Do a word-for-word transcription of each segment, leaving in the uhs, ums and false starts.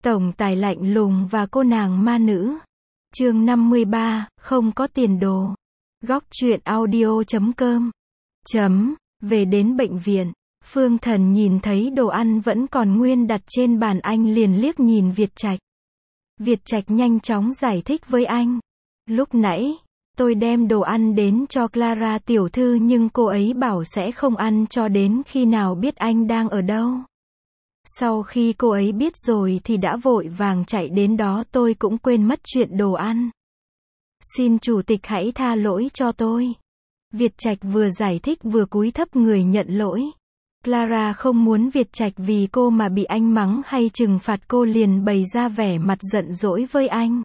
Tổng tài lạnh lùng và cô nàng ma nữ. Chương năm mươi ba, không có tiền đồ. Góc truyện audio chấm com. Chấm, về đến bệnh viện, Phương Thần nhìn thấy đồ ăn vẫn còn nguyên đặt trên bàn, anh liền liếc nhìn Việt Trạch. Việt Trạch nhanh chóng giải thích với anh. Lúc nãy, tôi đem đồ ăn đến cho Clara tiểu thư nhưng cô ấy bảo sẽ không ăn cho đến khi nào biết anh đang ở đâu. Sau khi cô ấy biết rồi thì đã vội vàng chạy đến đó, tôi cũng quên mất chuyện đồ ăn. Xin chủ tịch hãy tha lỗi cho tôi. Việt Trạch vừa giải thích vừa cúi thấp người nhận lỗi. Clara không muốn Việt Trạch vì cô mà bị anh mắng hay trừng phạt, cô liền bày ra vẻ mặt giận dỗi với anh.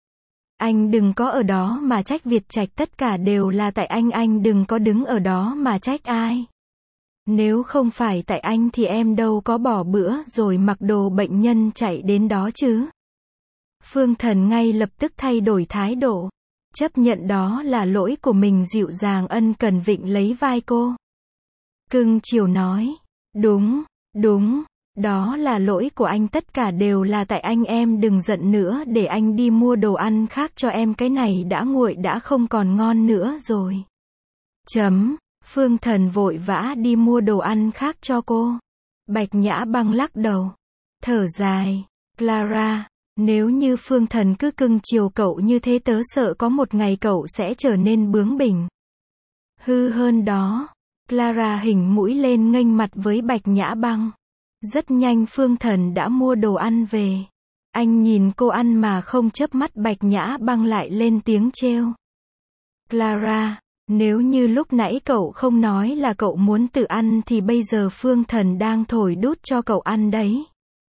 Anh đừng có ở đó mà trách Việt Trạch, tất cả đều là tại anh, anh đừng có đứng ở đó mà trách ai. Nếu không phải tại anh thì em đâu có bỏ bữa rồi mặc đồ bệnh nhân chạy đến đó chứ. Phương Thần ngay lập tức thay đổi thái độ. Chấp nhận đó là lỗi của mình, dịu dàng ân cần vịn lấy vai cô. Cưng chiều nói. Đúng, đúng, đó là lỗi của anh, tất cả đều là tại anh, em đừng giận nữa, để anh đi mua đồ ăn khác cho em, cái này đã nguội đã không còn ngon nữa rồi. Chấm. Phương Thần vội vã đi mua đồ ăn khác cho cô. Bạch Nhã Băng lắc đầu. Thở dài. Clara, nếu như Phương Thần cứ cưng chiều cậu như thế, tớ sợ có một ngày cậu sẽ trở nên bướng bỉnh. Hư hơn đó. Clara hình mũi lên nghênh mặt với Bạch Nhã Băng. Rất nhanh Phương Thần đã mua đồ ăn về. Anh nhìn cô ăn mà không chớp mắt, Bạch Nhã Băng lại lên tiếng trêu. Clara, nếu như lúc nãy cậu không nói là cậu muốn tự ăn thì bây giờ Phương Thần đang thổi đút cho cậu ăn đấy.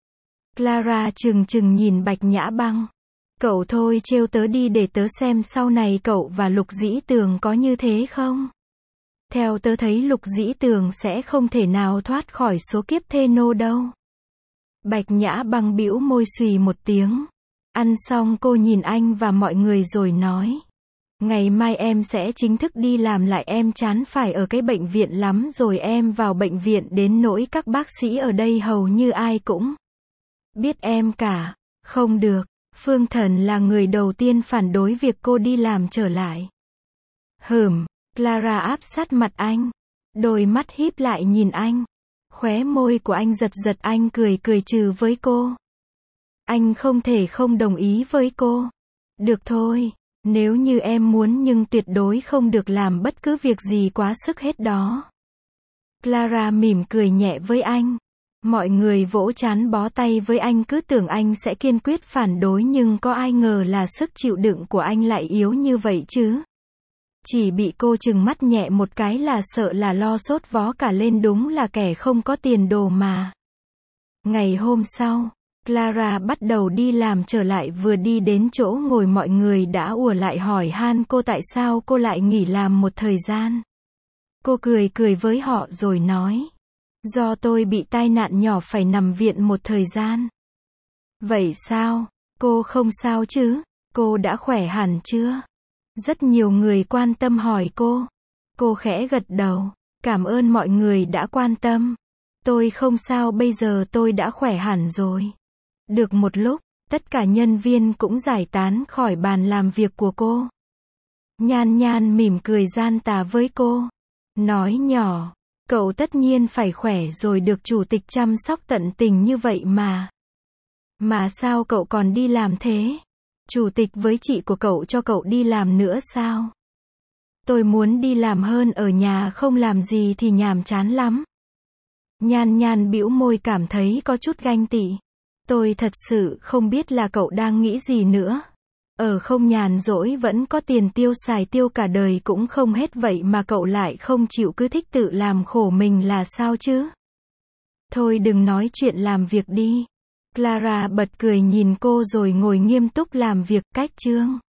Clara trừng trừng nhìn Bạch Nhã Băng. Cậu thôi trêu tớ đi để tớ xem sau này cậu và Lục Dĩ Tường có như thế không. Theo tớ thấy Lục Dĩ Tường sẽ không thể nào thoát khỏi số kiếp thê nô đâu. Bạch Nhã Băng bĩu môi xùy một tiếng. Ăn xong cô nhìn anh và mọi người rồi nói. Ngày mai em sẽ chính thức đi làm lại, em chán phải ở cái bệnh viện lắm rồi, em vào bệnh viện đến nỗi các bác sĩ ở đây hầu như ai cũng biết em cả. Không được, Phương Thần là người đầu tiên phản đối việc cô đi làm trở lại. Hửm, Clara áp sát mặt anh. Đôi mắt híp lại nhìn anh. Khóe môi của anh giật giật, anh cười cười trừ với cô. Anh không thể không đồng ý với cô. Được thôi. Nếu như em muốn, nhưng tuyệt đối không được làm bất cứ việc gì quá sức hết đó. Clara mỉm cười nhẹ với anh. Mọi người vỗ trán bó tay với anh, cứ tưởng anh sẽ kiên quyết phản đối, nhưng có ai ngờ là sức chịu đựng của anh lại yếu như vậy chứ. Chỉ bị cô trừng mắt nhẹ một cái là sợ là lo sốt vó cả lên, đúng là kẻ không có tiền đồ mà. Ngày hôm sau, Clara bắt đầu đi làm trở lại, vừa đi đến chỗ ngồi mọi người đã ùa lại hỏi han cô tại sao cô lại nghỉ làm một thời gian. Cô cười cười với họ rồi nói. Do tôi bị tai nạn nhỏ phải nằm viện một thời gian. Vậy sao? Cô không sao chứ? Cô đã khỏe hẳn chưa? Rất nhiều người quan tâm hỏi cô. Cô khẽ gật đầu. Cảm ơn mọi người đã quan tâm. Tôi không sao, bây giờ tôi đã khỏe hẳn rồi. Được một lúc, tất cả nhân viên cũng giải tán khỏi bàn làm việc của cô. Nhan Nhan mỉm cười gian tà với cô. Nói nhỏ, cậu tất nhiên phải khỏe rồi, được chủ tịch chăm sóc tận tình như vậy mà. Mà sao cậu còn đi làm thế? Chủ tịch với chị của cậu cho cậu đi làm nữa sao? Tôi muốn đi làm hơn, ở nhà không làm gì thì nhàm chán lắm. Nhan Nhan bĩu môi, cảm thấy có chút ganh tị. Tôi thật sự không biết là cậu đang nghĩ gì nữa. Ở không nhàn rỗi vẫn có tiền tiêu xài, tiêu cả đời cũng không hết, vậy mà cậu lại không chịu, cứ thích tự làm khổ mình là sao chứ? Thôi đừng nói chuyện làm việc đi. Clara bật cười nhìn cô rồi ngồi nghiêm túc làm việc. Cách chương